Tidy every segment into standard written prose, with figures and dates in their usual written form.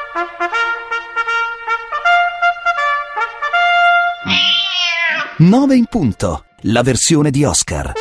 Nove in punto, la versione di Oscar.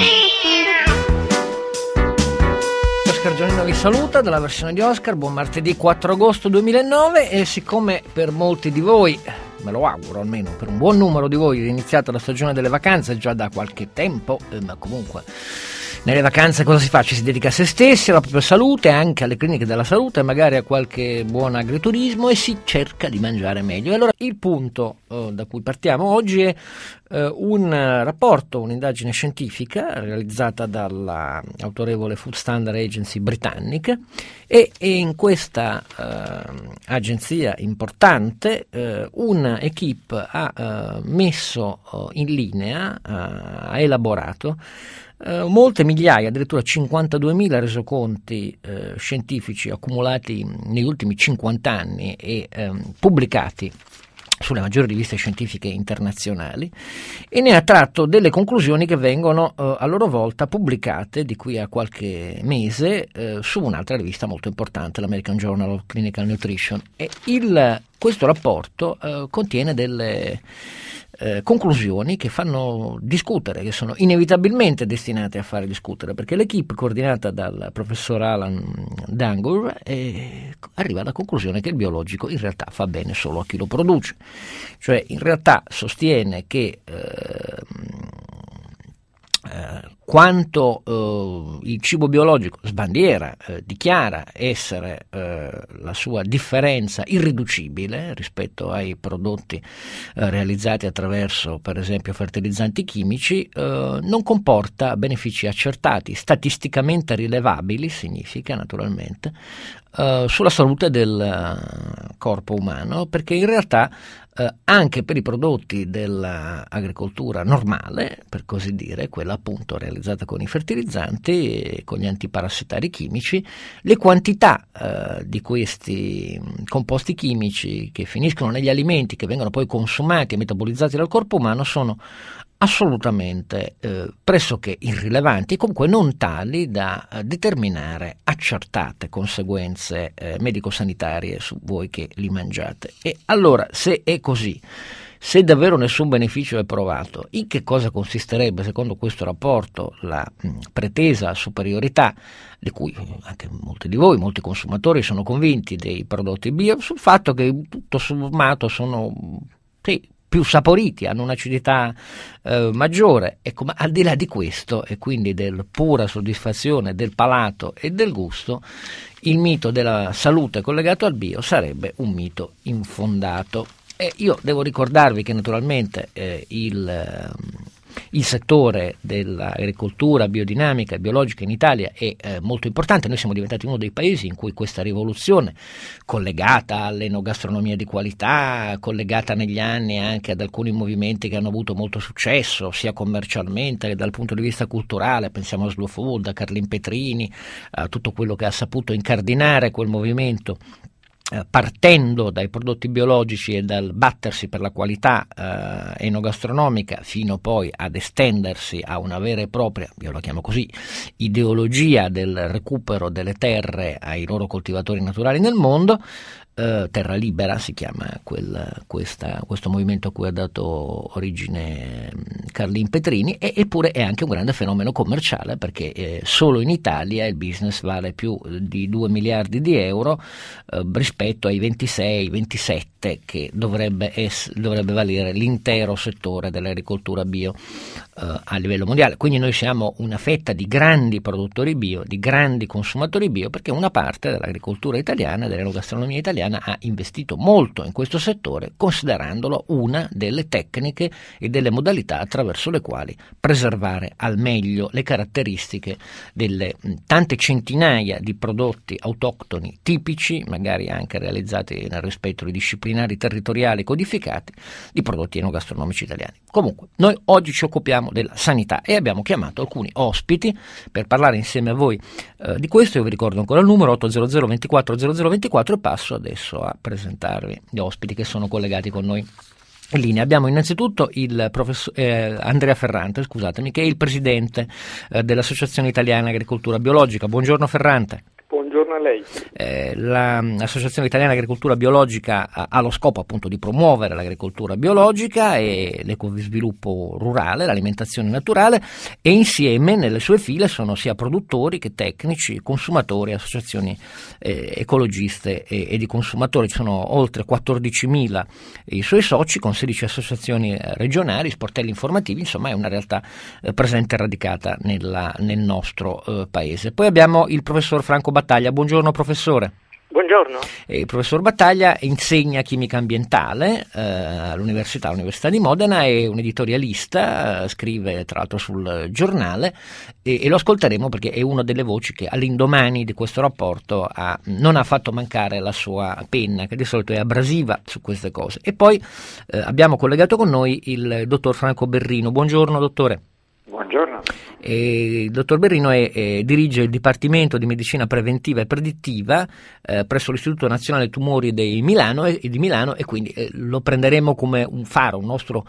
Oscar Giannino vi saluta dalla versione di Oscar, buon martedì 4 agosto 2009 e siccome per molti di voi, me lo auguro almeno per un buon numero di voi, è iniziata la stagione delle vacanze già da qualche tempo, ma comunque nelle vacanze cosa si fa? Ci si dedica a se stessi, alla propria salute, anche alle cliniche della salute, magari a qualche buon agriturismo e si cerca di mangiare meglio. E allora il punto da cui partiamo oggi è un rapporto, un'indagine scientifica realizzata dalla autorevole Food Standard Agency britannica e in questa agenzia importante un'equipe ha messo in linea, ha elaborato molte migliaia, addirittura 52.000 resoconti scientifici accumulati negli ultimi 50 anni e pubblicati sulle maggiori riviste scientifiche internazionali e ne ha tratto delle conclusioni che vengono a loro volta pubblicate di qui a qualche mese su un'altra rivista molto importante, l'American Journal of Clinical Nutrition. E questo rapporto contiene delle conclusioni che fanno discutere, che sono inevitabilmente destinate a fare discutere, perché l'equipe coordinata dal professor Alan Dangour arriva alla conclusione che il biologico in realtà fa bene solo a chi lo produce, cioè in realtà sostiene che quanto il cibo biologico sbandiera, dichiara essere la sua differenza irriducibile rispetto ai prodotti realizzati attraverso per esempio fertilizzanti chimici, non comporta benefici accertati, statisticamente rilevabili, significa naturalmente, sulla salute del corpo umano, perché in realtà anche per i prodotti dell'agricoltura normale, per così dire, quella appunto realizzata con i fertilizzanti e con gli antiparassitari chimici, le quantità di questi composti chimici che finiscono negli alimenti, che vengono poi consumati e metabolizzati dal corpo umano, sono assolutamente pressoché irrilevanti e comunque non tali da determinare accertate conseguenze medico-sanitarie su voi che li mangiate. E allora, se è così, se davvero nessun beneficio è provato, in che cosa consisterebbe, secondo questo rapporto, la pretesa superiorità di cui anche molti di voi, molti consumatori sono convinti dei prodotti bio, sul fatto che tutto sommato sono più saporiti, hanno un'acidità maggiore. Ecco, ma al di là di questo e quindi del pura soddisfazione del palato e del gusto, il mito della salute collegato al bio sarebbe un mito infondato. E io devo ricordarvi che naturalmente il settore dell'agricoltura biodinamica e biologica in Italia è molto importante. Noi siamo diventati uno dei paesi in cui questa rivoluzione, collegata all'enogastronomia di qualità, collegata negli anni anche ad alcuni movimenti che hanno avuto molto successo sia commercialmente che dal punto di vista culturale, pensiamo a Slow Food, a Carlin Petrini, a tutto quello che ha saputo incardinare quel movimento, partendo dai prodotti biologici e dal battersi per la qualità enogastronomica fino poi ad estendersi a una vera e propria, io la chiamo così, ideologia del recupero delle terre ai loro coltivatori naturali nel mondo. Terra Libera si chiama questo movimento a cui ha dato origine Carlin Petrini, eppure è anche un grande fenomeno commerciale, perché solo in Italia il business vale più di 2 miliardi di euro rispetto ai 26-27 che dovrebbe valere l'intero settore dell'agricoltura bio a livello mondiale. Quindi noi siamo una fetta di grandi produttori bio, di grandi consumatori bio, perché una parte dell'agricoltura italiana, dell'enogastronomia italiana, ha investito molto in questo settore, considerandolo una delle tecniche e delle modalità attraverso le quali preservare al meglio le caratteristiche delle tante centinaia di prodotti autoctoni tipici, magari anche realizzati nel rispetto dei disciplinari territoriali codificati, di prodotti enogastronomici italiani. Comunque, noi oggi ci occupiamo della sanità e abbiamo chiamato alcuni ospiti per parlare insieme a voi di questo. Io vi ricordo ancora il numero 800 24 0024 e passo adesso a presentarvi gli ospiti che sono collegati con noi in linea. Abbiamo innanzitutto il professor Andrea Ferrante, scusatemi, che è il presidente dell'Associazione Italiana Agricoltura Biologica. Buongiorno Ferrante. Buongiorno a lei. L'Associazione Italiana Agricoltura Biologica ha lo scopo appunto di promuovere l'agricoltura biologica e l'ecosviluppo rurale, l'alimentazione naturale, e insieme nelle sue file sono sia produttori che tecnici, consumatori, associazioni ecologiste e di consumatori. Ci sono oltre 14.000 i suoi soci con 16 associazioni regionali, sportelli informativi, insomma è una realtà presente e radicata nel nostro paese. Poi abbiamo il professor Franco Battaglia. Buongiorno professore. Buongiorno. Il professor Battaglia insegna chimica ambientale all'Università di Modena, è un editorialista, scrive tra l'altro sul giornale e lo ascolteremo perché è una delle voci che all'indomani di questo rapporto non ha fatto mancare la sua penna, che di solito è abrasiva su queste cose. E poi abbiamo collegato con noi il dottor Franco Berrino. Buongiorno dottore. Buongiorno. Il dottor Berrino dirige il Dipartimento di Medicina Preventiva e Predittiva presso l'Istituto Nazionale Tumori di Milano e quindi lo prenderemo come un faro, un nostro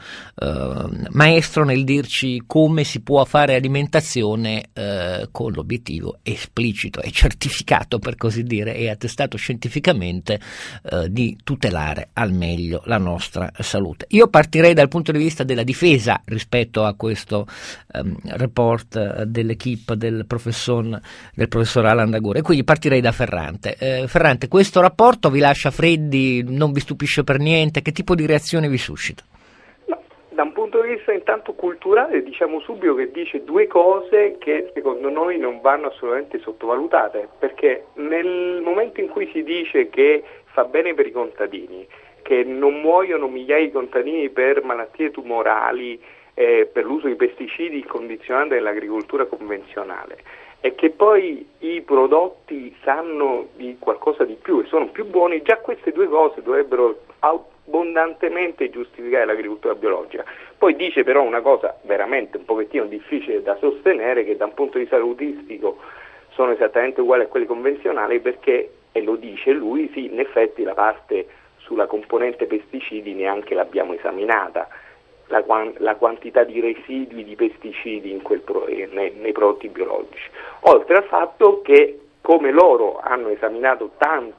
maestro nel dirci come si può fare alimentazione con l'obiettivo esplicito e certificato, per così dire, e attestato scientificamente di tutelare al meglio la nostra salute. Io partirei dal punto di vista della difesa rispetto a questo report dell'equipe del professor Alan D'Agura, e quindi partirei da Ferrante. Ferrante, questo rapporto vi lascia freddi, non vi stupisce per niente? Che tipo di reazione vi suscita? No, da un punto di vista intanto culturale diciamo subito che dice due cose che secondo noi non vanno assolutamente sottovalutate, perché nel momento in cui si dice che fa bene per i contadini, che non muoiono migliaia di contadini per malattie tumorali, per l'uso di pesticidi condizionati nell'agricoltura convenzionale, e che poi i prodotti sanno di qualcosa di più e sono più buoni, già queste due cose dovrebbero abbondantemente giustificare l'agricoltura biologica. Poi dice però una cosa veramente un pochettino difficile da sostenere, che da un punto di vista salutistico sono esattamente uguali a quelli convenzionali, perché, e lo dice lui, sì, in effetti la parte sulla componente pesticidi neanche l'abbiamo esaminata, la quantità di residui di pesticidi nei prodotti biologici, oltre al fatto che, come loro hanno esaminato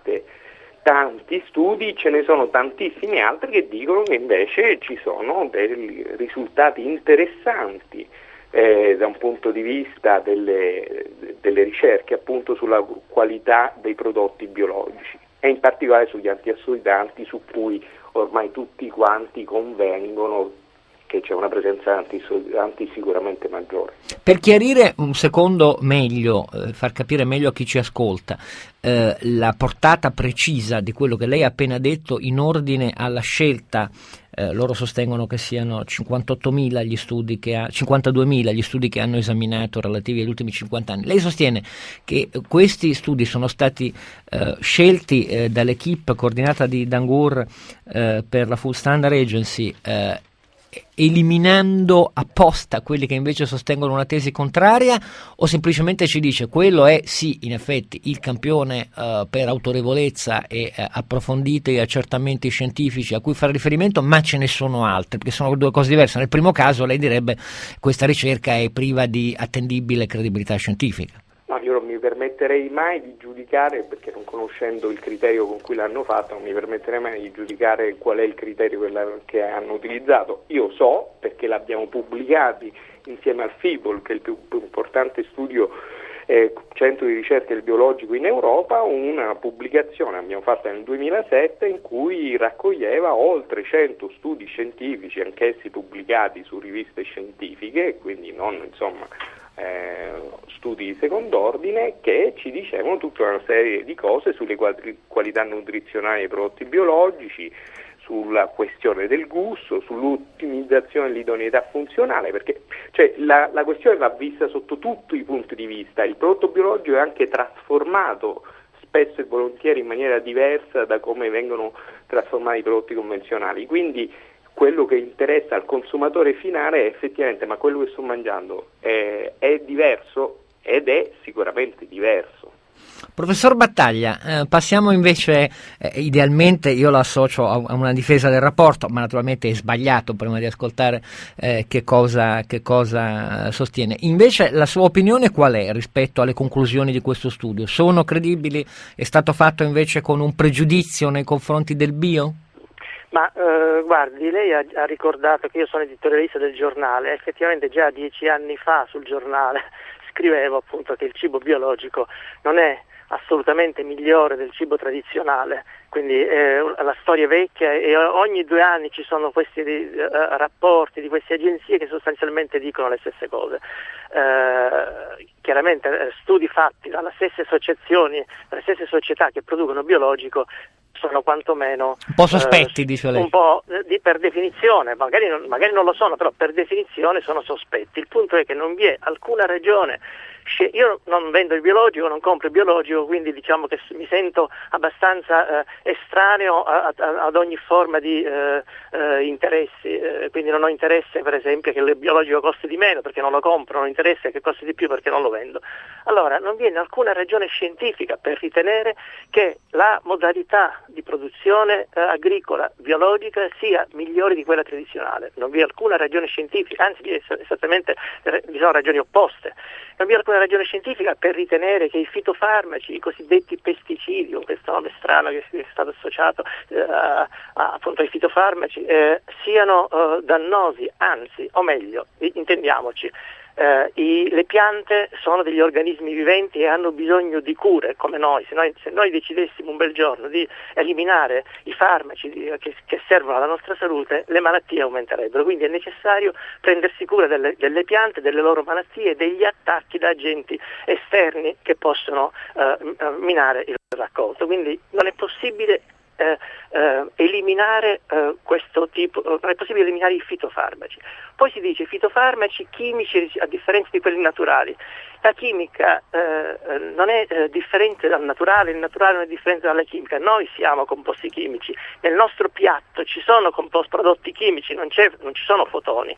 tanti studi, ce ne sono tantissimi altri che dicono che invece ci sono dei risultati interessanti da un punto di vista delle ricerche appunto sulla qualità dei prodotti biologici, e in particolare sugli antiossidanti, su cui ormai tutti quanti convengono che c'è una presenza antiossidanti sicuramente maggiore. Per chiarire un secondo meglio, far capire meglio a chi ci ascolta, la portata precisa di quello che lei ha appena detto in ordine alla scelta, loro sostengono che siano 52.000 gli studi che hanno esaminato relativi agli ultimi 50 anni. Lei sostiene che questi studi sono stati scelti dall'equipe coordinata di D'Angour per la Food Standard Agency, eliminando apposta quelli che invece sostengono una tesi contraria, o semplicemente ci dice quello è sì in effetti il campione per autorevolezza e approfonditi accertamenti scientifici a cui fare riferimento, ma ce ne sono altri, perché sono due cose diverse. Nel primo caso lei direbbe questa ricerca è priva di attendibile credibilità scientifica. No, io non mi permetterei mai di giudicare, perché non conoscendo il criterio con cui l'hanno fatto, non mi permetterei mai di giudicare qual è il criterio che hanno utilizzato. Io so, perché l'abbiamo pubblicati insieme al FIBOL, che è il più importante studio centro di ricerca del biologico in Europa, una pubblicazione abbiamo fatta nel 2007 in cui raccoglieva oltre 100 studi scientifici, anch'essi pubblicati su riviste scientifiche, quindi non studi di secondo ordine, che ci dicevano tutta una serie di cose sulle qualità nutrizionali dei prodotti biologici, sulla questione del gusto, sull'ottimizzazione dell'idoneità funzionale, perché la questione va vista sotto tutti i punti di vista. Il prodotto biologico è anche trasformato spesso e volentieri in maniera diversa da come vengono trasformati i prodotti convenzionali, quindi quello che interessa al consumatore finale è effettivamente, ma quello che sto mangiando è diverso, ed è sicuramente diverso. Professor Battaglia, passiamo invece, idealmente io lo associo a una difesa del rapporto, ma naturalmente è sbagliato prima di ascoltare che cosa sostiene. Invece la sua opinione qual è rispetto alle conclusioni di questo studio? Sono credibili? È stato fatto invece con un pregiudizio nei confronti del bio? Ma guardi, lei ha ricordato che io sono editorialista del giornale, effettivamente già 10 anni fa sul giornale scrivevo appunto che il cibo biologico non è assolutamente migliore del cibo tradizionale, quindi la storia è vecchia e ogni 2 anni ci sono questi rapporti di queste agenzie che sostanzialmente dicono le stesse cose. Chiaramente studi fatti dalle stesse associazioni, dalle stesse società che producono biologico sono quantomeno un po' sospetti, dice lei. Un po' per definizione, magari non lo sono, però per definizione sono sospetti. Il punto è che non vi è alcuna ragione. Io non vendo il biologico, non compro il biologico, quindi diciamo che mi sento abbastanza estraneo ad ogni forma di interessi, quindi non ho interesse per esempio che il biologico costi di meno perché non lo compro, non ho interesse che costi di più perché non lo vendo. Allora non viene alcuna ragione scientifica per ritenere che la modalità di produzione agricola biologica sia migliore di quella tradizionale, non vi è alcuna ragione scientifica, anzi esattamente vi sono ragioni opposte. Non vi è alcuna ragione scientifica per ritenere che i fitofarmaci, i cosiddetti pesticidi, con questo nome strano che è stato associato appunto ai fitofarmaci, siano dannosi, anzi, o meglio, intendiamoci, le piante sono degli organismi viventi e hanno bisogno di cure come noi. Se noi decidessimo un bel giorno di eliminare i farmaci che servono alla nostra salute, le malattie aumenterebbero, quindi è necessario prendersi cura delle piante, delle loro malattie, degli attacchi da agenti esterni che possono minare il raccolto. Quindi non è possibile eliminare questo tipo, non è possibile eliminare i fitofarmaci. Poi si dice fitofarmaci chimici a differenza di quelli naturali. La chimica non è differente dal naturale, il naturale non è differente dalla chimica. Noi siamo composti chimici, nel nostro piatto ci sono prodotti chimici, non ci sono fotoni.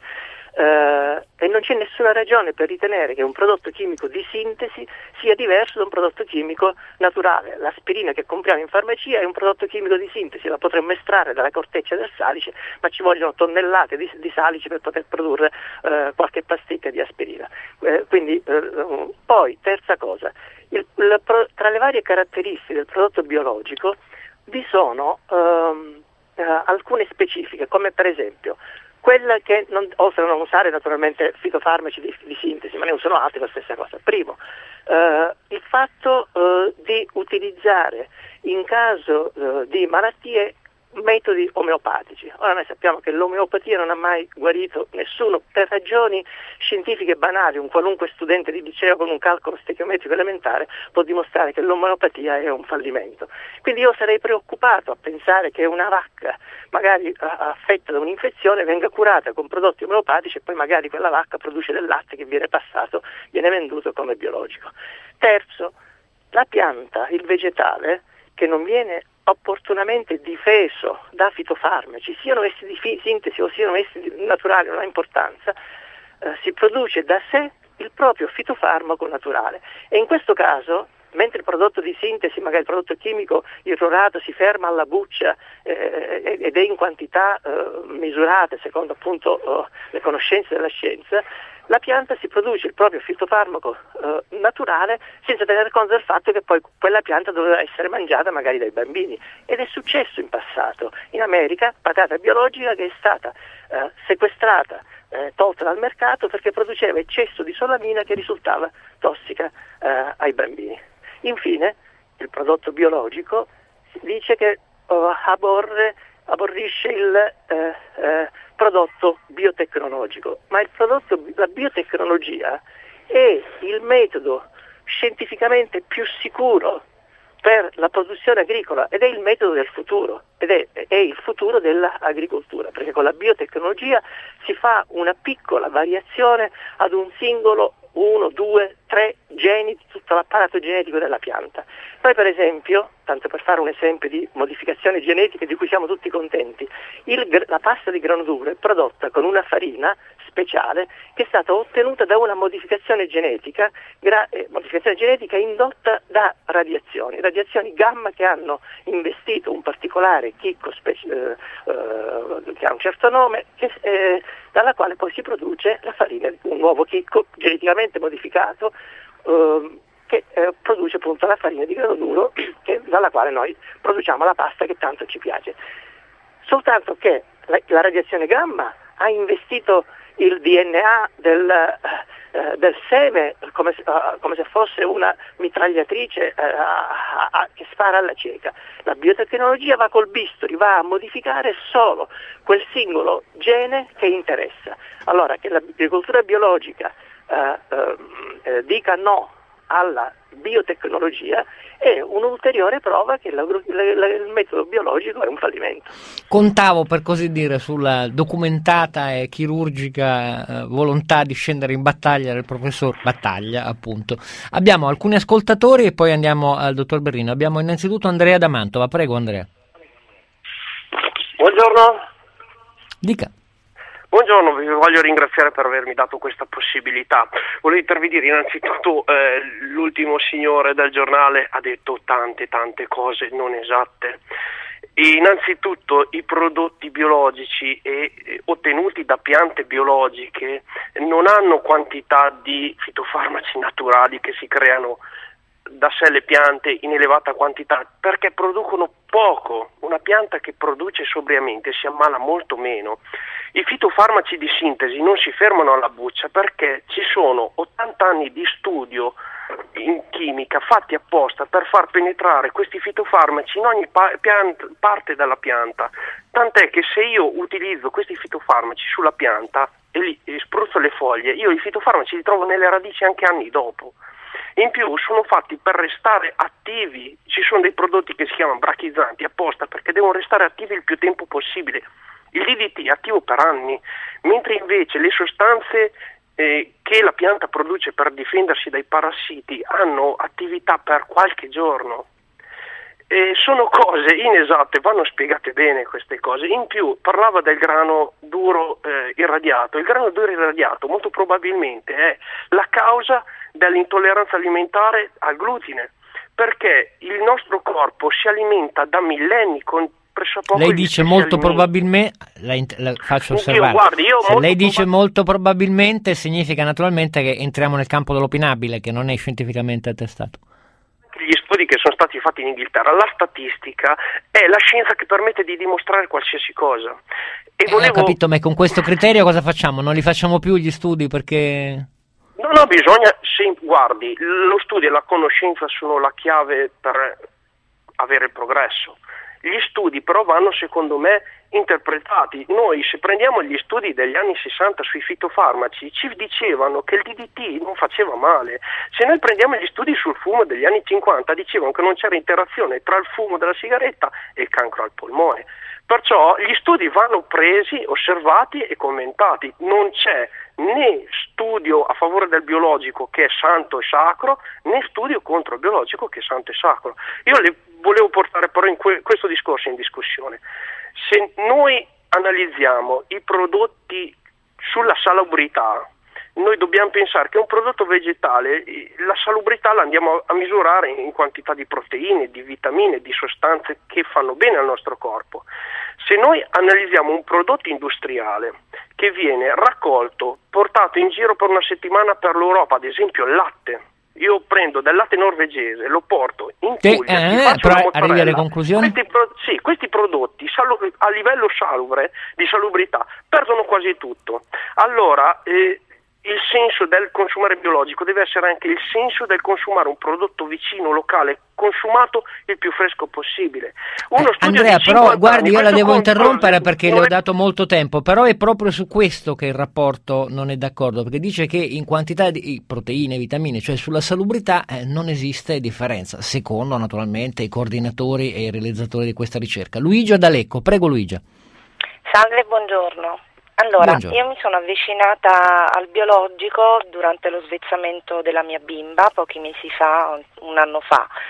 E non c'è nessuna ragione per ritenere che un prodotto chimico di sintesi sia diverso da un prodotto chimico naturale. L'aspirina che compriamo in farmacia è un prodotto chimico di sintesi, la potremmo estrarre dalla corteccia del salice, ma ci vogliono tonnellate di salice per poter produrre qualche pasticca di aspirina. Poi, terza cosa, tra le varie caratteristiche del prodotto biologico vi sono alcune specifiche, come per esempio quella che oltre a non usare naturalmente fitofarmaci di sintesi, ma ne usano altri la stessa cosa. Primo, il fatto di utilizzare in caso di malattie metodi omeopatici. Ora noi sappiamo che l'omeopatia non ha mai guarito nessuno per ragioni scientifiche banali. Un qualunque studente di liceo con un calcolo stechiometrico elementare può dimostrare che l'omeopatia è un fallimento. Quindi io sarei preoccupato a pensare che una vacca magari affetta da un'infezione venga curata con prodotti omeopatici e poi magari quella vacca produce del latte che viene venduto come biologico. Terzo, la pianta, il vegetale, che non viene opportunamente difeso da fitofarmaci, siano essi di sintesi o siano essi naturali, non ha importanza, si produce da sé il proprio fitofarmaco naturale. E in questo caso, mentre il prodotto di sintesi, magari il prodotto chimico irrorato, si ferma alla buccia ed è in quantità misurate secondo appunto le conoscenze della scienza, la pianta si produce il proprio fitofarmaco naturale senza tener conto del fatto che poi quella pianta doveva essere mangiata magari dai bambini. Ed è successo in passato. In America, patata biologica che è stata sequestrata, tolta dal mercato perché produceva eccesso di solamina che risultava tossica ai bambini. Infine, il prodotto biologico dice che aborrisce il prodotto biotecnologico, ma la biotecnologia è il metodo scientificamente più sicuro per la produzione agricola ed è il metodo del futuro ed è il futuro dell'agricoltura, perché con la biotecnologia si fa una piccola variazione ad un singolo 1, 2, 3 geni di tutto l'apparato genetico della pianta. Noi per esempio, tanto per fare un esempio di modificazioni genetiche di cui siamo tutti contenti, la pasta di grano duro è prodotta con una farina speciale che è stata ottenuta da una modificazione genetica indotta da radiazioni gamma che hanno investito un particolare chicco che ha un certo nome, dalla quale poi si produce la farina, un nuovo chicco geneticamente modificato che produce appunto la farina di grano duro dalla quale noi produciamo la pasta che tanto ci piace. Soltanto che la radiazione gamma ha investito il DNA del seme come se fosse una mitragliatrice che spara alla cieca. La biotecnologia va col bisturi, va a modificare solo quel singolo gene che interessa. Allora, che l'agricoltura biologica dica no alla biotecnologia è un'ulteriore prova che il metodo biologico è un fallimento. Contavo, per così dire, sulla documentata e chirurgica volontà di scendere in battaglia del professor Battaglia, appunto. Abbiamo alcuni ascoltatori e poi andiamo al dottor Berrino. Abbiamo innanzitutto Andrea da Mantova. Prego, Andrea. Buongiorno. Dica. Buongiorno, vi voglio ringraziare per avermi dato questa possibilità. Volevo intervenire innanzitutto, l'ultimo signore del giornale ha detto tante cose non esatte. Innanzitutto i prodotti biologici ottenuti da piante biologiche non hanno quantità di fitofarmaci naturali che si creano da sé le piante in elevata quantità, perché producono poco. Una pianta che produce sobriamente si ammala molto meno. I fitofarmaci di sintesi non si fermano alla buccia perché ci sono 80 anni di studio in chimica fatti apposta per far penetrare questi fitofarmaci in ogni parte della pianta, tant'è che se io utilizzo questi fitofarmaci sulla pianta e spruzzo le foglie, io i fitofarmaci li trovo nelle radici anche anni dopo. In più sono fatti per restare attivi, ci sono dei prodotti che si chiamano brachizzanti apposta perché devono restare attivi il più tempo possibile. Il DDT è attivo per anni, mentre invece le sostanze che la pianta produce per difendersi dai parassiti hanno attività per qualche giorno. Sono cose inesatte, vanno spiegate bene queste cose. In più parlava del grano duro irradiato. Il grano duro irradiato molto probabilmente è la causa dell'intolleranza alimentare al glutine, perché il nostro corpo si alimenta da millenni con pressopoco. Lei dice molto probabilmente, la faccio osservare. Se lei dice molto probabilmente, significa naturalmente che entriamo nel campo dell'opinabile, che non è scientificamente attestato. Gli studi che sono stati fatti in Inghilterra, la statistica è la scienza che permette di dimostrare qualsiasi cosa. Ho capito, ma con questo criterio cosa facciamo? Non li facciamo più gli studi perché... No, bisogna, guardi, lo studio e la conoscenza sono la chiave per avere il progresso. Gli studi però vanno, secondo me, interpretati. Noi, se prendiamo gli studi degli anni 60 sui fitofarmaci, ci dicevano che il DDT non faceva male. Se noi prendiamo gli studi sul fumo degli anni 50, dicevano che non c'era interazione tra il fumo della sigaretta e il cancro al polmone. Perciò gli studi vanno presi, osservati e commentati. Non c'è né studio a favore del biologico che è santo e sacro, né studio contro il biologico che è santo e sacro. Io le volevo portare però questo discorso in discussione. Se noi analizziamo i prodotti sulla salubrità, noi dobbiamo pensare che un prodotto vegetale, la salubrità la andiamo a misurare in quantità di proteine, di vitamine, di sostanze che fanno bene al nostro corpo. Se noi analizziamo un prodotto industriale che viene raccolto, portato in giro per una settimana per l'Europa, ad esempio il latte, io prendo del latte norvegese, lo porto in Puglia, però arrivi alle conclusioni? Questi prodotti a livello salubre, di salubrità, perdono quasi tutto. Allora, il senso del consumare biologico deve essere anche il senso del consumare un prodotto vicino, locale, consumato il più fresco possibile. Andrea, però guardi, io la devo interrompere perché le ho dato molto tempo, però è proprio su questo che il rapporto non è d'accordo, perché dice che in quantità di proteine, vitamine, cioè sulla salubrità, non esiste differenza, secondo naturalmente i coordinatori e i realizzatori di questa ricerca. Luigia D'Alecco, prego Luigia. Salve, buongiorno. Allora, io mi sono avvicinata al biologico durante lo svezzamento della mia bimba, pochi mesi fa, un anno fa.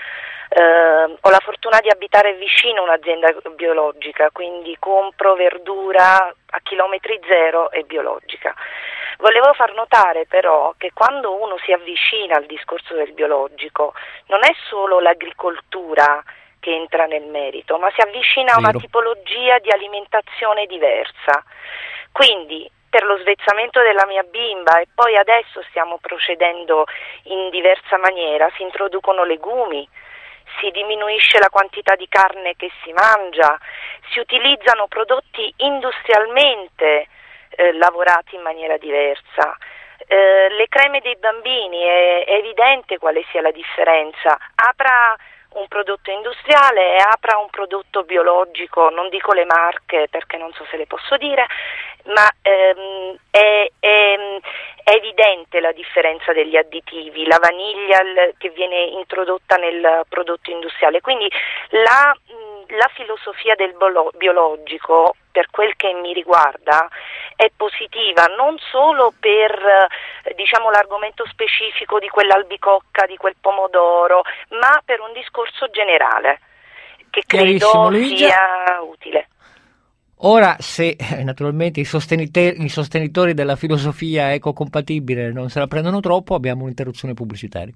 Ho la fortuna di abitare vicino a un'azienda biologica, quindi compro verdura a chilometri zero e biologica. Volevo far notare però che quando uno si avvicina al discorso del biologico non è solo l'agricoltura che entra nel merito, ma si avvicina a una tipologia di alimentazione diversa. Quindi per lo svezzamento della mia bimba, e poi adesso stiamo procedendo in diversa maniera, si introducono legumi, si diminuisce la quantità di carne che si mangia, si utilizzano prodotti industrialmente lavorati in maniera diversa. Le creme dei bambini è evidente quale sia la differenza. Apra un prodotto industriale e apra un prodotto biologico, non dico le marche perché non so se le posso dire, ma è evidente la differenza degli additivi, la vaniglia che viene introdotta nel prodotto industriale, quindi la filosofia del biologico, per quel che mi riguarda, è positiva non solo per l'argomento specifico di quell'albicocca, di quel pomodoro, ma per un discorso generale che credo sia utile. Ora, se naturalmente i sostenitori della filosofia ecocompatibile non se la prendono troppo, abbiamo un'interruzione pubblicitaria.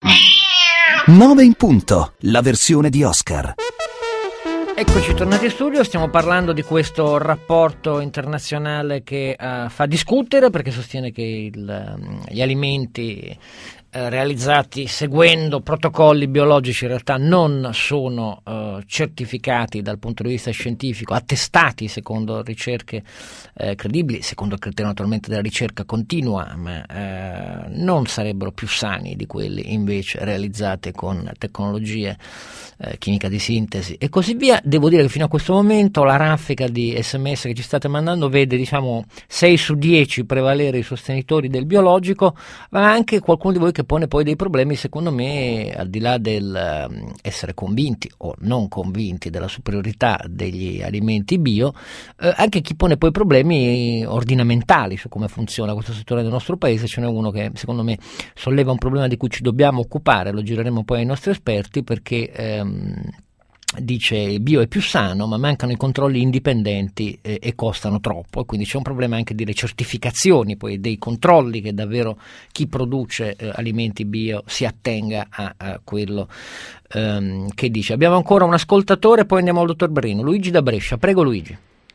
9 in punto, la versione di Oscar. Eccoci tornati in studio, stiamo parlando di questo rapporto internazionale che fa discutere, perché sostiene che gli alimenti realizzati seguendo protocolli biologici in realtà non sono certificati dal punto di vista scientifico, attestati secondo ricerche credibili, secondo il criterio naturalmente della ricerca continua, ma non sarebbero più sani di quelli invece realizzati con tecnologie chimica di sintesi e così via. Devo dire che fino a questo momento la raffica di SMS che ci state mandando vede 6 su 10 prevalere i sostenitori del biologico, ma anche qualcuno di voi che pone poi dei problemi, secondo me, al di là del essere convinti o non convinti della superiorità degli alimenti bio, anche chi pone poi problemi ordinamentali su come funziona questo settore del nostro paese. Ce n'è uno che secondo me solleva un problema di cui ci dobbiamo occupare, lo gireremo poi ai nostri esperti, perché dice bio è più sano ma mancano i controlli indipendenti e costano troppo, e quindi c'è un problema anche delle certificazioni, poi dei controlli, che davvero chi produce alimenti bio si attenga a quello che dice. Abbiamo ancora un ascoltatore, poi andiamo al dottor Berrino. Luigi da Brescia, prego Luigi.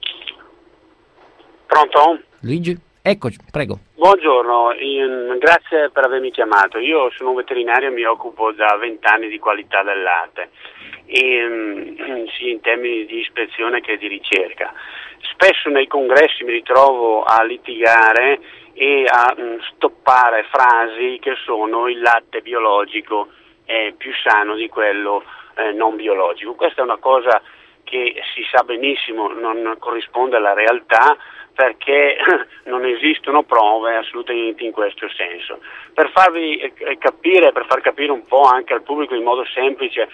Pronto? Luigi, eccoci, prego. Buongiorno, grazie per avermi chiamato. Io sono un veterinario e mi occupo da 20 anni di qualità del latte, sia in termini di ispezione che di ricerca. Spesso nei congressi mi ritrovo a litigare e a stoppare frasi che sono: il latte biologico è più sano di quello non biologico. Questa è una cosa che si sa benissimo non corrisponde alla realtà, perché non esistono prove assolutamente in questo senso. Per farvi capire, per far capire un po' anche al pubblico in modo semplice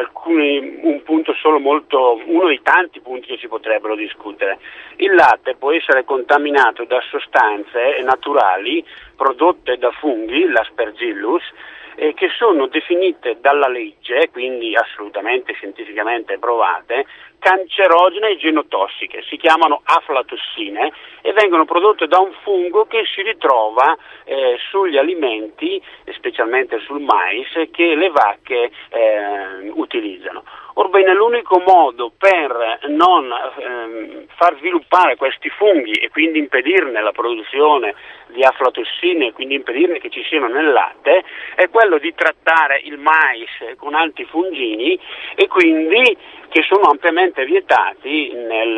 uno dei tanti punti che si potrebbero discutere. Il latte può essere contaminato da sostanze naturali prodotte da funghi, l'Aspergillus, che sono definite dalla legge, quindi assolutamente scientificamente provate, cancerogene e genotossiche. Si chiamano aflatossine e vengono prodotte da un fungo che si ritrova sugli alimenti, specialmente sul mais, che le vacche utilizzano. Orbene, l'unico modo per non far sviluppare questi funghi e quindi impedirne la produzione di aflatossine e quindi impedirne che ci siano nel latte è quello di trattare il mais con antifungini, e quindi che sono ampiamente vietati nel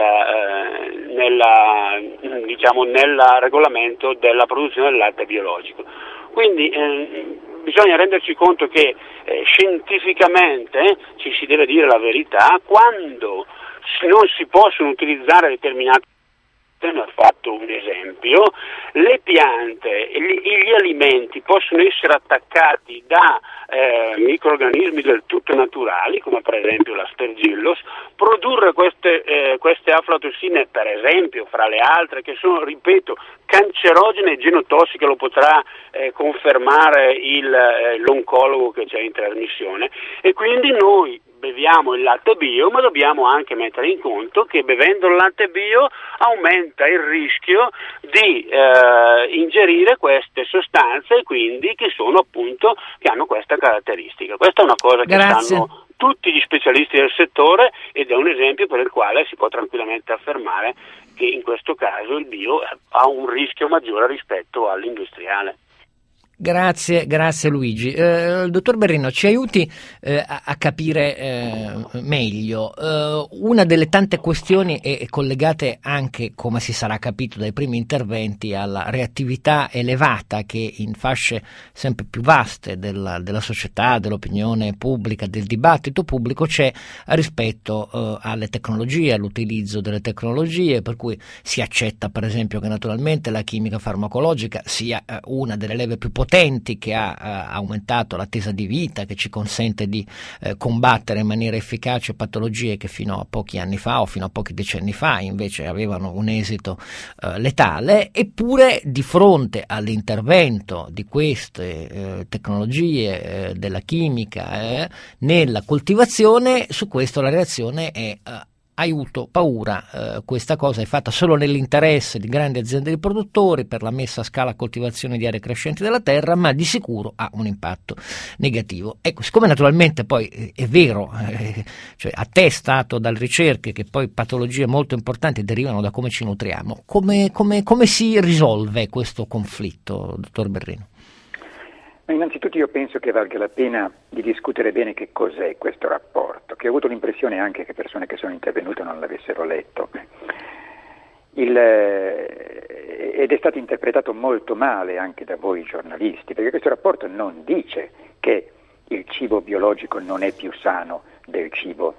regolamento della produzione del latte biologico. Quindi bisogna renderci conto che scientificamente ci si deve dire la verità. Quando non si possono utilizzare determinati latte ne ha fatto un esempio. Le piante e gli alimenti possono essere attaccati da microrganismi del tutto naturali, come per esempio l'Aspergillus, produrre queste aflatossine, per esempio, fra le altre, che sono, ripeto, cancerogene e genotossiche, lo potrà confermare l'oncologo che c'è in trasmissione, e quindi noi beviamo il latte bio, ma dobbiamo anche mettere in conto che bevendo il latte bio aumenta il rischio di ingerire queste sostanze, quindi che hanno questa caratteristica. Questa è una cosa che sanno tutti gli specialisti del settore, ed è un esempio per il quale si può tranquillamente affermare che in questo caso il bio ha un rischio maggiore rispetto all'industriale. Grazie Luigi. Il dottor Berrino, ci aiuti a capire meglio. Una delle tante questioni è collegate anche, come si sarà capito dai primi interventi, alla reattività elevata che in fasce sempre più vaste della società, dell'opinione pubblica, del dibattito pubblico c'è rispetto alle tecnologie, all'utilizzo delle tecnologie, per cui si accetta per esempio che naturalmente la chimica farmacologica sia una delle leve più potenti che ha aumentato l'attesa di vita, che ci consente di combattere in maniera efficace patologie che fino a pochi anni fa o fino a pochi decenni fa invece avevano un esito letale. Eppure di fronte all'intervento di queste tecnologie della chimica nella coltivazione, su questo la reazione è aiuto, paura. Questa cosa è fatta solo nell'interesse di grandi aziende di produttori per la messa a scala coltivazione di aree crescenti della terra, ma di sicuro ha un impatto negativo. Ecco, siccome naturalmente poi è vero, cioè attestato dalle ricerche che poi patologie molto importanti derivano da come ci nutriamo, come si risolve questo conflitto, dottor Berrino? Innanzitutto io penso che valga la pena di discutere bene che cos'è questo rapporto, che ho avuto l'impressione anche che persone che sono intervenute non l'avessero letto. Ed è stato interpretato molto male anche da voi giornalisti, perché questo rapporto non dice che il cibo biologico non è più sano del cibo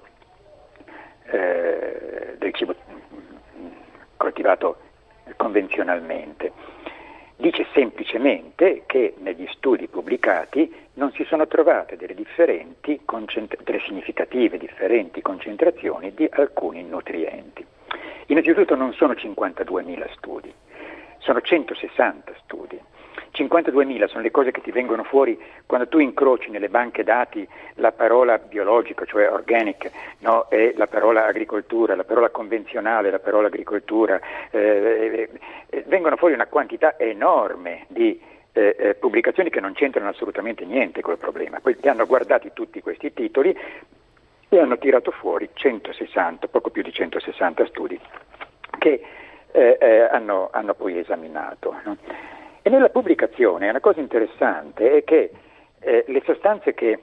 coltivato convenzionalmente. Dice semplicemente che negli studi pubblicati non si sono trovate delle significative differenti concentrazioni di alcuni nutrienti. Innanzitutto non sono 52.000 studi, sono 160 studi. 52.000 sono le cose che ti vengono fuori quando tu incroci nelle banche dati la parola biologico, cioè organic, no? E la parola agricoltura, la parola convenzionale, la parola agricoltura, vengono fuori una quantità enorme di pubblicazioni che non c'entrano assolutamente niente col problema. Poi li hanno guardati tutti questi titoli e hanno tirato fuori 160, poco più di 160 studi che hanno poi esaminato, no? E nella pubblicazione una cosa interessante è che le sostanze che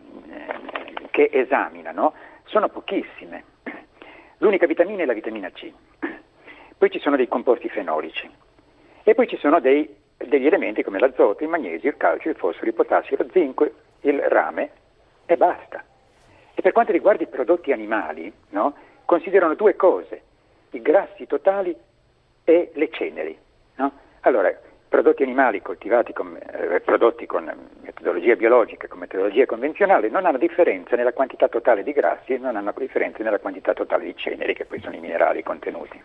esaminano sono pochissime. L'unica vitamina è la vitamina C, poi ci sono dei composti fenolici e poi ci sono degli elementi come l'azoto, il magnesio, il calcio, il fosforo, il potassio, lo zinco, il rame e basta. E per quanto riguarda i prodotti animali, no, considerano due cose, i grassi totali e le ceneri, no? Allora, prodotti animali coltivati prodotti con metodologia biologica, con metodologia convenzionale, non hanno differenza nella quantità totale di grassi e non hanno differenza nella quantità totale di ceneri, che poi sono i minerali contenuti.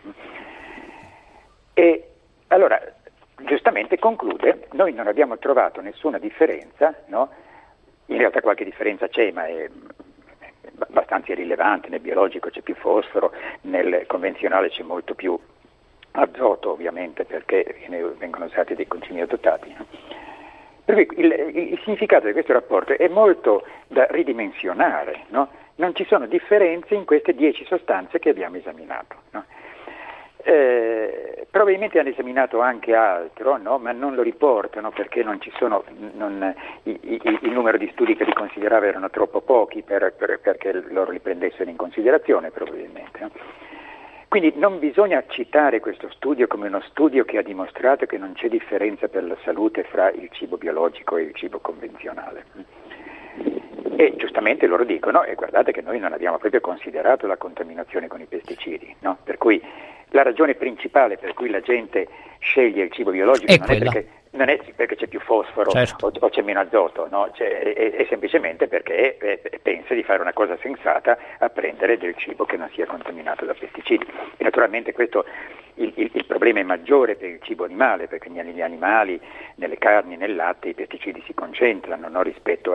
E allora, giustamente conclude, noi non abbiamo trovato nessuna differenza, no? In realtà qualche differenza c'è, ma è abbastanza irrilevante, nel biologico c'è più fosforo, nel convenzionale c'è molto più azoto ovviamente perché vengono usati dei concimi azotati. Per cui il significato di questo rapporto è molto da ridimensionare, no? Non ci sono differenze in queste 10 sostanze che abbiamo esaminato, no? Probabilmente hanno esaminato anche altro, no? Ma non lo riportano perché non ci sono, il numero di studi che li considerava erano troppo pochi perché loro li prendessero in considerazione probabilmente, no? Quindi non bisogna citare questo studio come uno studio che ha dimostrato che non c'è differenza per la salute fra il cibo biologico e il cibo convenzionale. E giustamente loro dicono, e guardate che noi non abbiamo proprio considerato la contaminazione con i pesticidi, no? Per cui la ragione principale per cui la gente sceglie il cibo biologico non è perché c'è più fosforo, certo, o c'è meno azoto, no? È semplicemente perché pensa di fare una cosa sensata a prendere del cibo che non sia contaminato da pesticidi. E naturalmente questo il problema è maggiore per il cibo animale, perché negli animali, nelle carni, nel latte i pesticidi si concentrano, no? Rispetto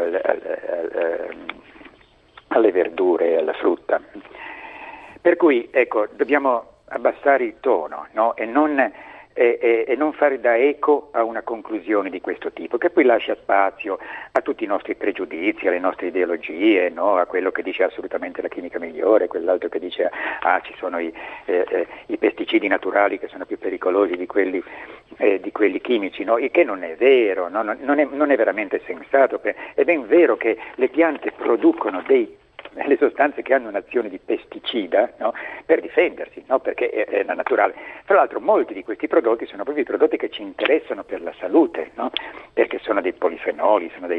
alle verdure e alla frutta. Per cui ecco, dobbiamo abbassare il tono, no? e non fare da eco a una conclusione di questo tipo, che poi lascia spazio a tutti i nostri pregiudizi, alle nostre ideologie, no? A quello che dice assolutamente la chimica migliore, quell'altro che dice ci sono i pesticidi naturali che sono più pericolosi di quelli chimici, no? Il che non è vero, no? non è veramente sensato. È ben vero che le piante producono le sostanze che hanno un'azione di pesticida, no? Per difendersi, no? Perché è naturale. Tra l'altro molti di questi prodotti sono proprio i prodotti che ci interessano per la salute, no? Perché sono dei polifenoli, sono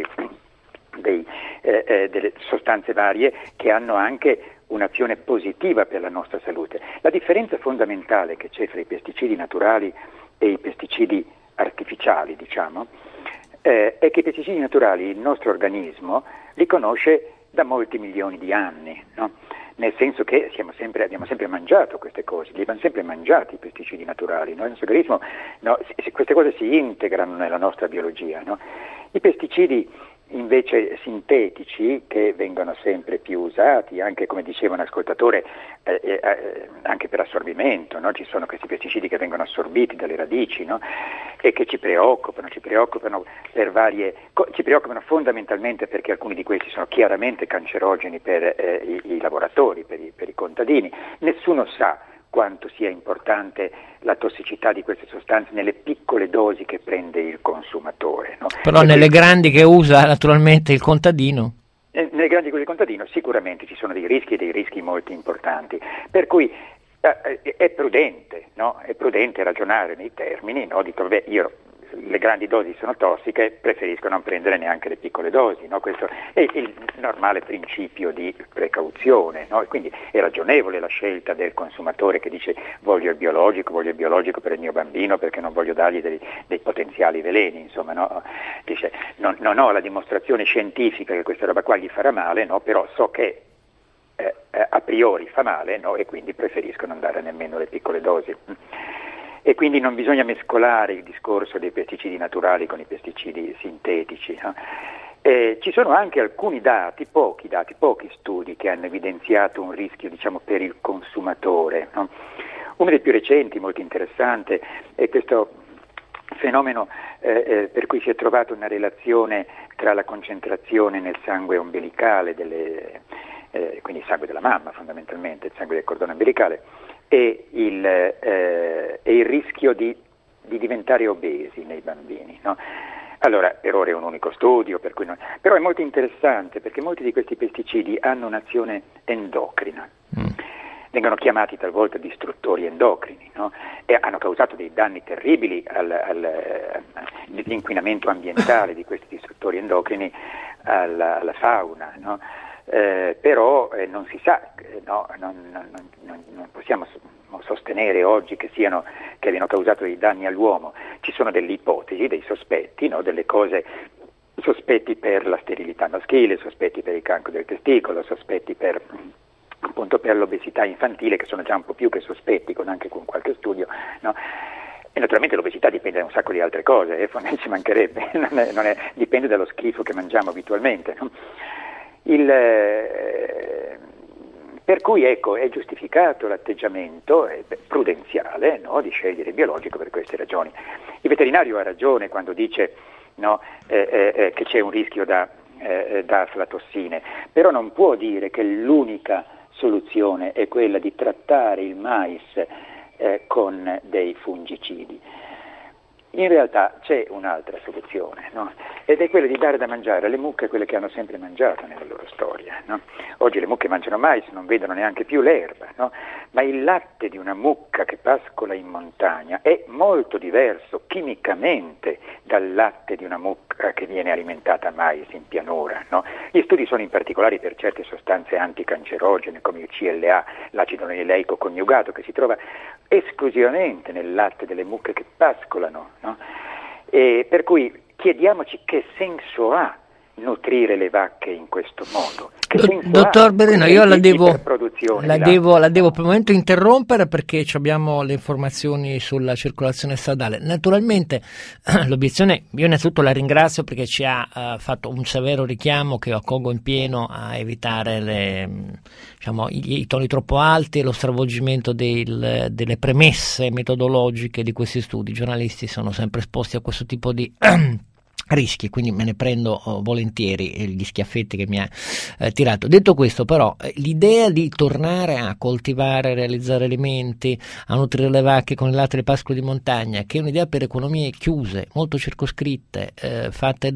delle sostanze varie che hanno anche un'azione positiva per la nostra salute. La differenza fondamentale che c'è fra i pesticidi naturali e i pesticidi artificiali, diciamo, è che i pesticidi naturali il nostro organismo li conosce da molti milioni di anni, no? Nel senso che abbiamo sempre mangiato queste cose, li abbiamo sempre mangiati i pesticidi naturali, no? Il nostro organismo, no, queste cose si integrano nella nostra biologia, no? I pesticidi invece sintetici, che vengono sempre più usati, anche come diceva un ascoltatore, anche per assorbimento, no? Ci sono questi pesticidi che vengono assorbiti dalle radici, no? E che ci preoccupano fondamentalmente perché alcuni di questi sono chiaramente cancerogeni per i lavoratori, per i contadini. Nessuno sa quanto sia importante la tossicità di queste sostanze nelle piccole dosi che prende il consumatore, no? Però nelle grandi che usa naturalmente il contadino? Nelle grandi cose del contadino sicuramente ci sono dei rischi molto importanti, per cui è prudente, no? È prudente ragionare nei termini, no? Dico, le grandi dosi sono tossiche, preferisco non prendere neanche le piccole dosi, no? Questo è il normale principio di precauzione, no? E quindi è ragionevole la scelta del consumatore che dice voglio il biologico per il mio bambino perché non voglio dargli dei potenziali veleni, insomma, no? Dice non ho la dimostrazione scientifica che questa roba qua gli farà male, no? Però so che a priori fa male, no? E quindi preferisco non dare nemmeno le piccole dosi. E quindi non bisogna mescolare il discorso dei pesticidi naturali con i pesticidi sintetici, no? Ci sono anche alcuni pochi studi che hanno evidenziato un rischio, diciamo, per il consumatore, no? Uno dei più recenti, molto interessante, è questo fenomeno per cui si è trovata una relazione tra la concentrazione nel sangue ombelicale, quindi il sangue della mamma fondamentalmente, il sangue del cordone ombelicale, e il rischio di diventare obesi nei bambini, no? Allora, per ora è un unico studio, però è molto interessante perché molti di questi pesticidi hanno un'azione endocrina. Vengono chiamati talvolta distruttori endocrini, no? E hanno causato dei danni terribili all'inquinamento ambientale di questi distruttori endocrini alla fauna, no? Però non si sa, no? Non possiamo sostenere oggi che abbiano causato dei danni all'uomo. Ci sono delle ipotesi, dei sospetti, no? Delle cose, sospetti per la sterilità maschile, sospetti per il cancro del testicolo, sospetti per l'obesità infantile, che sono già un po' più che sospetti, anche con qualche studio, no? E naturalmente l'obesità dipende da un sacco di altre cose, ci mancherebbe, dipende dallo schifo che mangiamo abitualmente, no? Per cui ecco, è giustificato l'atteggiamento prudenziale, no, di scegliere il biologico per queste ragioni. Il veterinario ha ragione quando dice, no, che c'è un rischio da aflatossine, però non può dire che l'unica soluzione è quella di trattare il mais con dei fungicidi. In realtà c'è un'altra soluzione, no? Ed è quella di dare da mangiare alle mucche quelle che hanno sempre mangiato nella loro storia, no? Oggi le mucche mangiano mais, non vedono neanche più l'erba, no? ma il latte di una mucca che pascola in montagna è molto diverso chimicamente dal latte di una mucca che viene alimentata a mais in pianura, no? Gli studi sono in particolare per certe sostanze anticancerogene come il CLA, l'acido linoleico coniugato, che si trova esclusivamente nel latte delle mucche che pascolano, no? E per cui chiediamoci che senso ha nutrire le vacche in questo modo. Dottor Berrino, io la devo per il momento interrompere perché abbiamo le informazioni sulla circolazione stradale. Naturalmente l'obiezione, io innanzitutto la ringrazio perché ci ha fatto un severo richiamo che io accolgo in pieno a evitare i toni troppo alti e lo stravolgimento delle premesse metodologiche di questi studi. I giornalisti sono sempre esposti a questo tipo di rischi, quindi me ne prendo volentieri gli schiaffetti che mi ha tirato. Detto questo, però, l'idea di tornare a coltivare, realizzare alimenti, a nutrire le vacche con il latte delle pascoli di montagna, che è un'idea per economie chiuse, molto circoscritte, fatte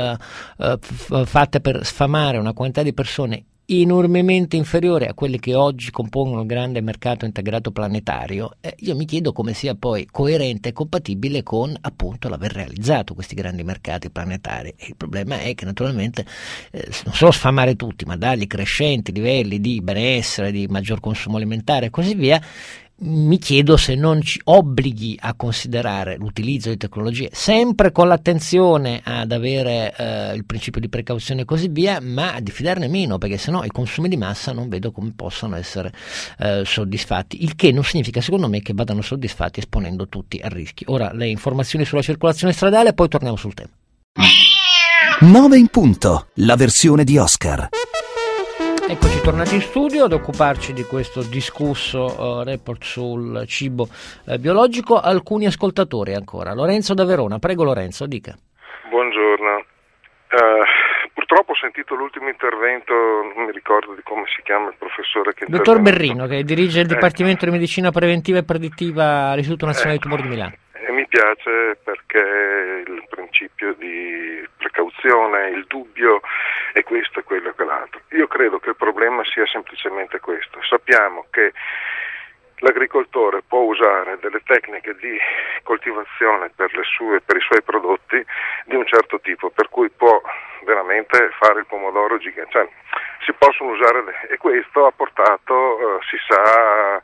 per sfamare una quantità di persone enormemente inferiore a quelli che oggi compongono il grande mercato integrato planetario, io mi chiedo come sia poi coerente e compatibile con appunto l'aver realizzato questi grandi mercati planetari. E il problema è che naturalmente non solo sfamare tutti, ma dargli crescenti livelli di benessere, di maggior consumo alimentare e così via. Mi chiedo se non ci obblighi a considerare l'utilizzo di tecnologie sempre con l'attenzione ad avere il principio di precauzione e così via, ma a diffidarne meno, perché sennò i consumi di massa non vedo come possano essere soddisfatti, il che non significa secondo me che vadano soddisfatti esponendo tutti a rischi. Ora le informazioni sulla circolazione stradale, poi torniamo sul tema. 9 in punto, la versione di Oscar. Eccoci tornati in studio ad occuparci di questo discusso report sul cibo biologico. Alcuni ascoltatori ancora. Lorenzo da Verona, prego Lorenzo, dica. Buongiorno. Purtroppo ho sentito l'ultimo intervento, non mi ricordo di come si chiama il professore che Dottor Berrino, che dirige il Dipartimento di Medicina Preventiva e Predittiva all'Istituto Nazionale dei Tumori di Milano. E mi piace perché il principio di precauzione, il dubbio è questo e quello e quell'altro. Io credo che il problema sia semplicemente questo. Sappiamo che l'agricoltore può usare delle tecniche di coltivazione per i suoi prodotti di un certo tipo, per cui può veramente fare il pomodoro gigante, cioè si possono usare, e questo ha portato, si sa,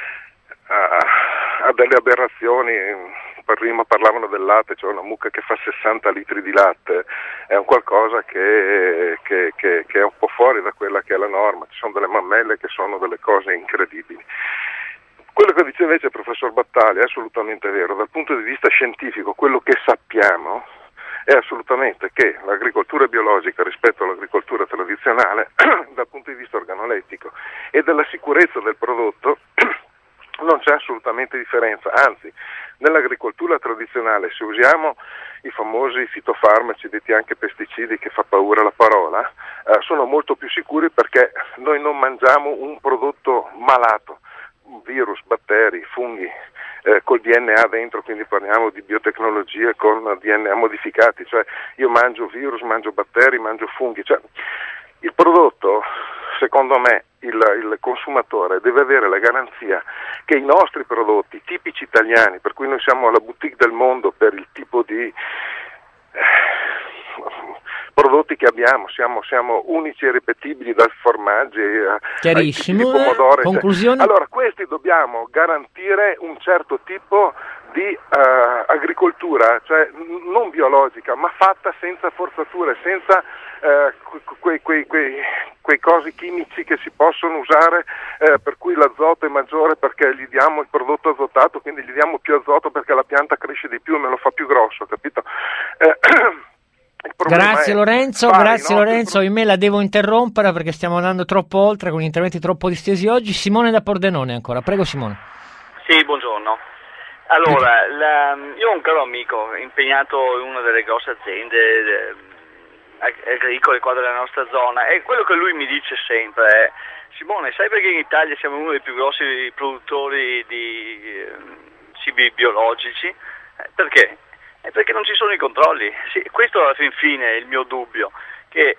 a delle aberrazioni. Prima parlavano del latte, cioè una mucca che fa 60 litri di latte, è un qualcosa che è un po' fuori da quella che è la norma, ci sono delle mammelle che sono delle cose incredibili. Quello che dice invece il professor Battaglia è assolutamente vero, dal punto di vista scientifico quello che sappiamo è assolutamente che l'agricoltura biologica rispetto all'agricoltura tradizionale dal punto di vista organolettico e della sicurezza del prodotto non c'è assolutamente differenza, anzi nell'agricoltura tradizionale, se usiamo i famosi fitofarmaci, detti anche pesticidi, che fa paura la parola, sono molto più sicuri perché noi non mangiamo un prodotto malato, virus, batteri, funghi, col DNA dentro, quindi parliamo di biotecnologie con DNA modificati, cioè io mangio virus, mangio batteri, mangio funghi, cioè il prodotto, secondo me, il consumatore deve avere la garanzia che i nostri prodotti tipici italiani, per cui noi siamo la boutique del mondo per il tipo di prodotti che abbiamo, siamo unici e ripetibili, dal formaggi ai tipi di pomodoro. Conclusione? Allora, questi dobbiamo garantire un certo tipo di agricoltura, cioè non biologica, ma fatta senza forzature, senza quei cosi chimici che si possono usare, per cui l'azoto è maggiore perché gli diamo il prodotto azotato, quindi gli diamo più azoto perché la pianta cresce di più e me lo fa più grosso, capito? Grazie Lorenzo, ahimè la devo interrompere perché stiamo andando troppo oltre con interventi troppo distesi oggi. Simone da Pordenone ancora, prego Simone. Sì, buongiorno. Allora, io ho un caro amico impegnato in una delle grosse aziende agricole qua della nostra zona, e quello che lui mi dice sempre è: Simone, sai perché in Italia siamo uno dei più grossi produttori di cibi biologici? Perché? Perché non ci sono i controlli. Sì, questo alla fin fine è il mio dubbio, che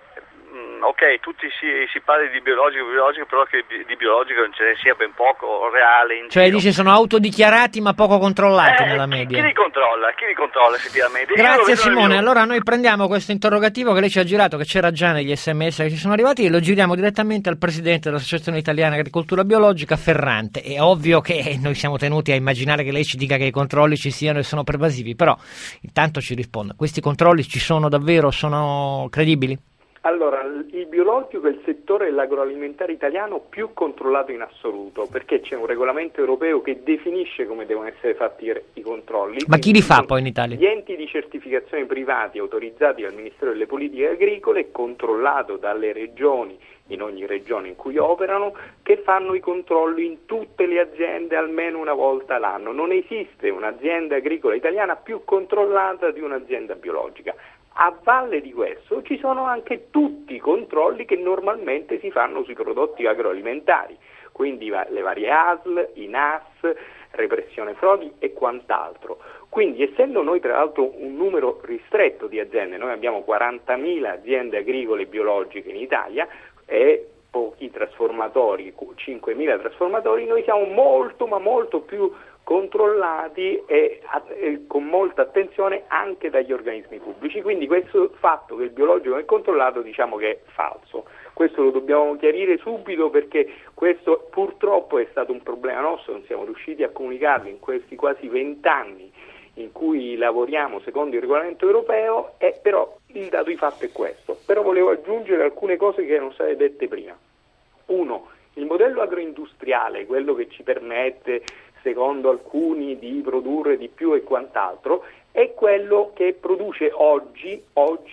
ok, tutti si parli di biologico, però che di biologico non ce ne sia ben poco reale in Cioè giro. dice sono autodichiarati ma poco controllati nella media. Chi li controlla effettivamente? Grazie Simone, allora noi prendiamo questo interrogativo che lei ci ha girato, che c'era già negli SMS che ci sono arrivati, e lo giriamo direttamente al presidente dell'Associazione Italiana Agricoltura Biologica, Ferrante. È ovvio che noi siamo tenuti a immaginare che lei ci dica che i controlli ci siano e sono pervasivi, però intanto ci risponda, questi controlli ci sono davvero, sono credibili? Allora, il biologico è il settore dell'agroalimentare italiano più controllato in assoluto, perché c'è un regolamento europeo che definisce come devono essere fatti i controlli. Ma chi li fa poi in Italia? Gli enti di certificazione privati autorizzati dal Ministero delle Politiche Agricole, controllato dalle regioni, in ogni regione in cui operano, che fanno i controlli in tutte le aziende almeno una volta l'anno. Non esiste un'azienda agricola italiana più controllata di un'azienda biologica. A valle di questo ci sono anche tutti i controlli che normalmente si fanno sui prodotti agroalimentari, quindi le varie ASL, i NAS, repressione frodi e quant'altro. Quindi, essendo noi tra l'altro un numero ristretto di aziende, noi abbiamo 40.000 aziende agricole biologiche in Italia e pochi trasformatori, 5.000 trasformatori, noi siamo molto ma molto più controllati e con molta attenzione anche dagli organismi pubblici, quindi questo fatto che il biologico è controllato diciamo che è falso. Questo lo dobbiamo chiarire subito, perché questo purtroppo è stato un problema nostro, non siamo riusciti a comunicarlo in questi quasi 20 anni in cui lavoriamo secondo il regolamento europeo, però il dato di fatto è questo. Però volevo aggiungere alcune cose che erano state dette prima. Uno, il modello agroindustriale, quello che ci permette secondo alcuni di produrre di più e quant'altro, è quello che produce oggi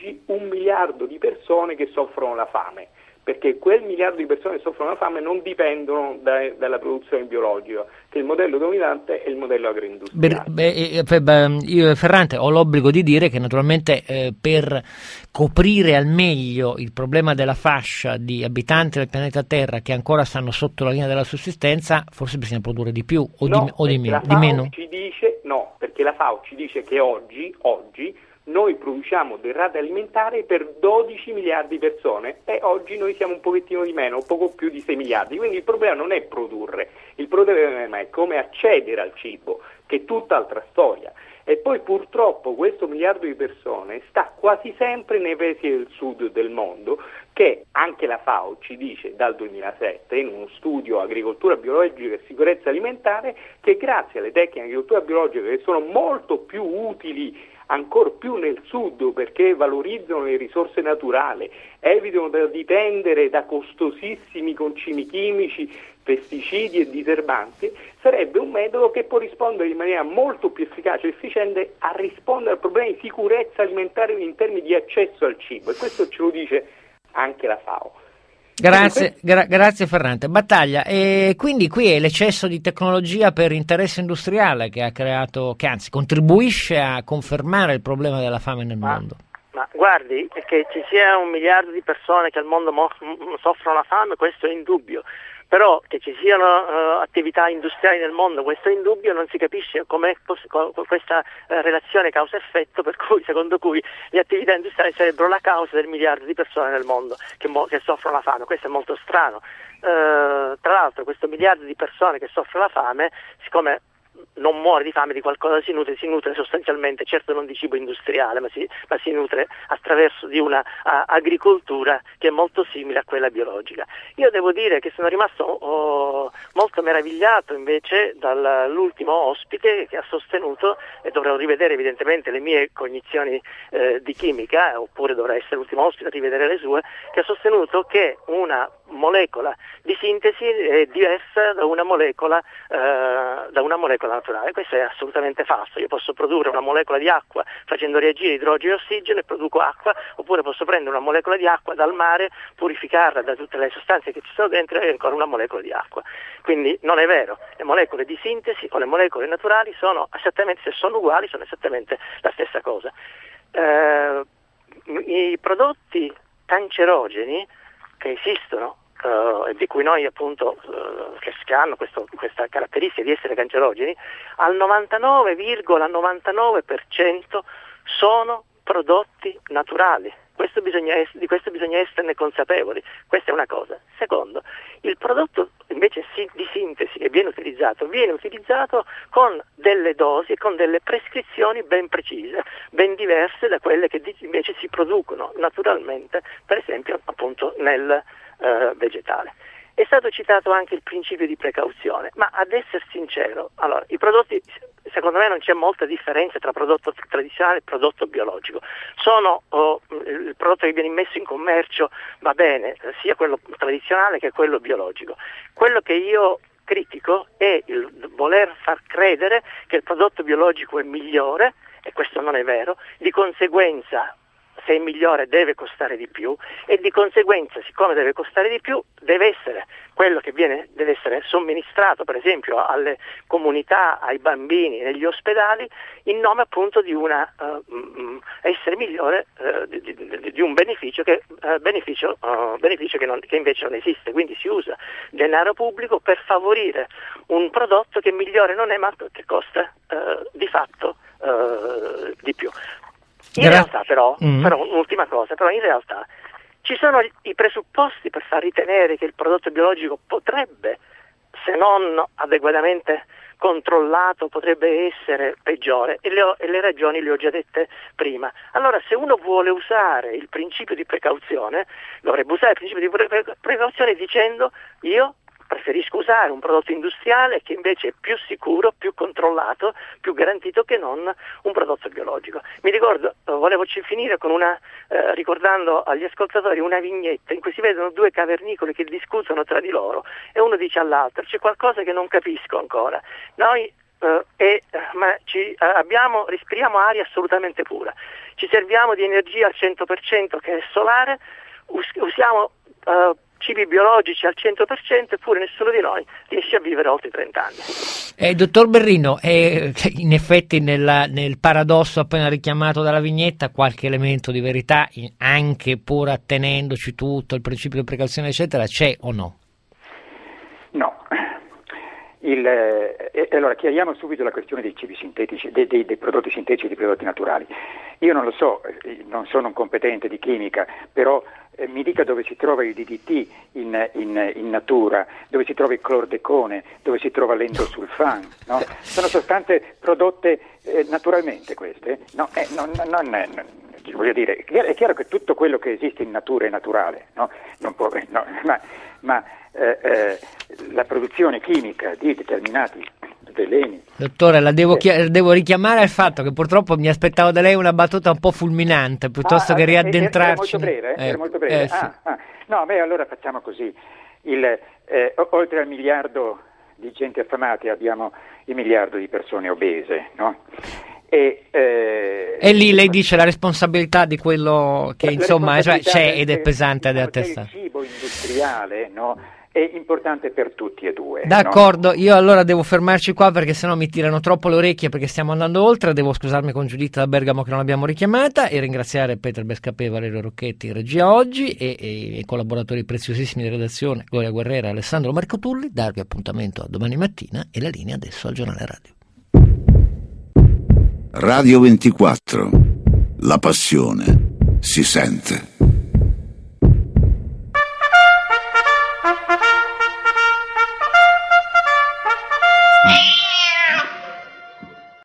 1 miliardo di persone che soffrono la fame, perché quel miliardo di persone che soffrono la fame non dipendono dalla produzione biologica, che il modello dominante è il modello agroindustriale. Ferrante, ho l'obbligo di dire che naturalmente per coprire al meglio il problema della fascia di abitanti del pianeta Terra che ancora stanno sotto la linea della sussistenza, forse bisogna produrre di più o di meno? Ci dice, no, perché la FAO ci dice che oggi noi produciamo derrate alimentari per 12 miliardi di persone e oggi noi siamo un pochettino di meno, poco più di 6 miliardi, quindi il problema non è produrre, il problema è come accedere al cibo, che è tutt'altra storia. E poi purtroppo questo miliardo di persone sta quasi sempre nei paesi del sud del mondo, che anche la FAO ci dice dal 2007 in uno studio agricoltura biologica e sicurezza alimentare che grazie alle tecniche di agricoltura biologica, che sono molto più utili ancora più nel sud perché valorizzano le risorse naturali, evitano di dipendere da costosissimi concimi chimici, pesticidi e diserbanti, sarebbe un metodo che può rispondere in maniera molto più efficace e efficiente a rispondere al problema di sicurezza alimentare in termini di accesso al cibo, e questo ce lo dice anche la FAO. Grazie Ferrante. Battaglia, e quindi qui è l'eccesso di tecnologia per interesse industriale che ha creato, che anzi contribuisce a confermare il problema della fame nel mondo. Ma guardi, che ci sia 1 miliardo di persone che al mondo soffrono la fame, questo è indubbio. Però che ci siano attività industriali nel mondo, questo è indubbio, non si capisce com'è questa relazione causa-effetto secondo cui le attività industriali sarebbero la causa del miliardo di persone nel mondo che soffrono la fame. Questo è molto strano. Tra l'altro questo miliardo di persone che soffrono la fame, siccome non muore di fame di qualcosa, si nutre sostanzialmente, certo non di cibo industriale, ma si nutre attraverso di una agricoltura che è molto simile a quella biologica. Io devo dire che sono rimasto molto meravigliato invece dall'ultimo ospite che ha sostenuto, e dovrò rivedere evidentemente le mie cognizioni di chimica, oppure dovrà essere l'ultimo ospite a rivedere le sue, che ha sostenuto che una molecola di sintesi è diversa da una molecola naturale. Questo è assolutamente falso. Io posso produrre una molecola di acqua facendo reagire idrogeno e ossigeno e produco acqua, oppure posso prendere una molecola di acqua dal mare, purificarla da tutte le sostanze che ci sono dentro e ancora una molecola di acqua. Quindi non è vero. Le molecole di sintesi o le molecole naturali sono esattamente, se sono uguali, sono esattamente la stessa cosa. I prodotti cancerogeni che esistono e di cui noi appunto che hanno questa caratteristica di essere cancerogeni, al 99,99% sono prodotti naturali, di questo bisogna esserne consapevoli, questa è una cosa. Secondo, il prodotto invece di sintesi che viene utilizzato con delle dosi e con delle prescrizioni ben precise, ben diverse da quelle che invece si producono naturalmente, per esempio appunto nel vegetale. È stato citato anche il principio di precauzione, ma ad essere sincero, allora, i prodotti, secondo me non c'è molta differenza tra prodotto tradizionale e prodotto biologico. Il prodotto che viene messo in commercio va bene, sia quello tradizionale che quello biologico. Quello che io critico è il voler far credere che il prodotto biologico è migliore, e questo non è vero, di conseguenza se è migliore deve costare di più, e di conseguenza, siccome deve costare di più, deve essere quello che deve essere somministrato per esempio alle comunità, ai bambini, negli ospedali, in nome appunto di essere migliore di un beneficio che invece non esiste. Quindi si usa denaro pubblico per favorire un prodotto che migliore non è, ma che costa di fatto di più. In realtà però un'ultima cosa, però in realtà ci sono i presupposti per far ritenere che il prodotto biologico potrebbe, se non adeguatamente controllato, potrebbe essere peggiore, e le ragioni le ho già dette prima. Allora, se uno vuole usare il principio di precauzione, dovrebbe usare il principio di precauzione dicendo: io preferisco usare un prodotto industriale che invece è più sicuro, più controllato, più garantito che non un prodotto biologico. Mi ricordo, volevo finire con ricordando agli ascoltatori una vignetta in cui si vedono due cavernicoli che discutono tra di loro e uno dice all'altro: c'è qualcosa che non capisco ancora. Noi respiriamo aria assolutamente pura, ci serviamo di energia al 100% che è solare, usiamo cibi biologici al 100%, eppure nessuno di noi riesce a vivere oltre 30 anni. Dottor Berrino, in effetti nel paradosso appena richiamato dalla vignetta qualche elemento di verità, anche pur attenendoci tutto il principio di precauzione eccetera, c'è o no? No. Allora chiariamo subito la questione dei cibi sintetici, dei prodotti sintetici e dei prodotti naturali. Io non lo so, non sono un competente di chimica, però mi dica dove si trova il DDT in natura, dove si trova il clordecone, dove si trova l'endosulfan, no? Sono sostanze prodotte naturalmente queste? No, voglio dire, è chiaro che tutto quello che esiste in natura è naturale, no? Non può, no, ma la produzione chimica di determinati veleni. Dottore, la devo richiamare al fatto che purtroppo mi aspettavo da lei una battuta un po' fulminante piuttosto che riaddentrarci. Era molto breve? Sì. No, allora facciamo così. Oltre al miliardo di gente affamata abbiamo il miliardo di persone obese, no? E lì lei dice la responsabilità di quello che insomma c'è ed è pesante da attestare. Il cibo industriale, no, è importante per tutti e due. D'accordo, no? Io allora devo fermarci qua perché sennò mi tirano troppo le orecchie, perché stiamo andando oltre. Devo scusarmi con Giuditta da Bergamo che non l'abbiamo richiamata, e ringraziare Peter Bescapè, Valerio Rocchetti in regia oggi, e i collaboratori preziosissimi di redazione Gloria Guerrera e Alessandro Marcotulli. Darvi appuntamento a domani mattina, e la linea adesso al giornale radio. Radio 24, la passione si sente.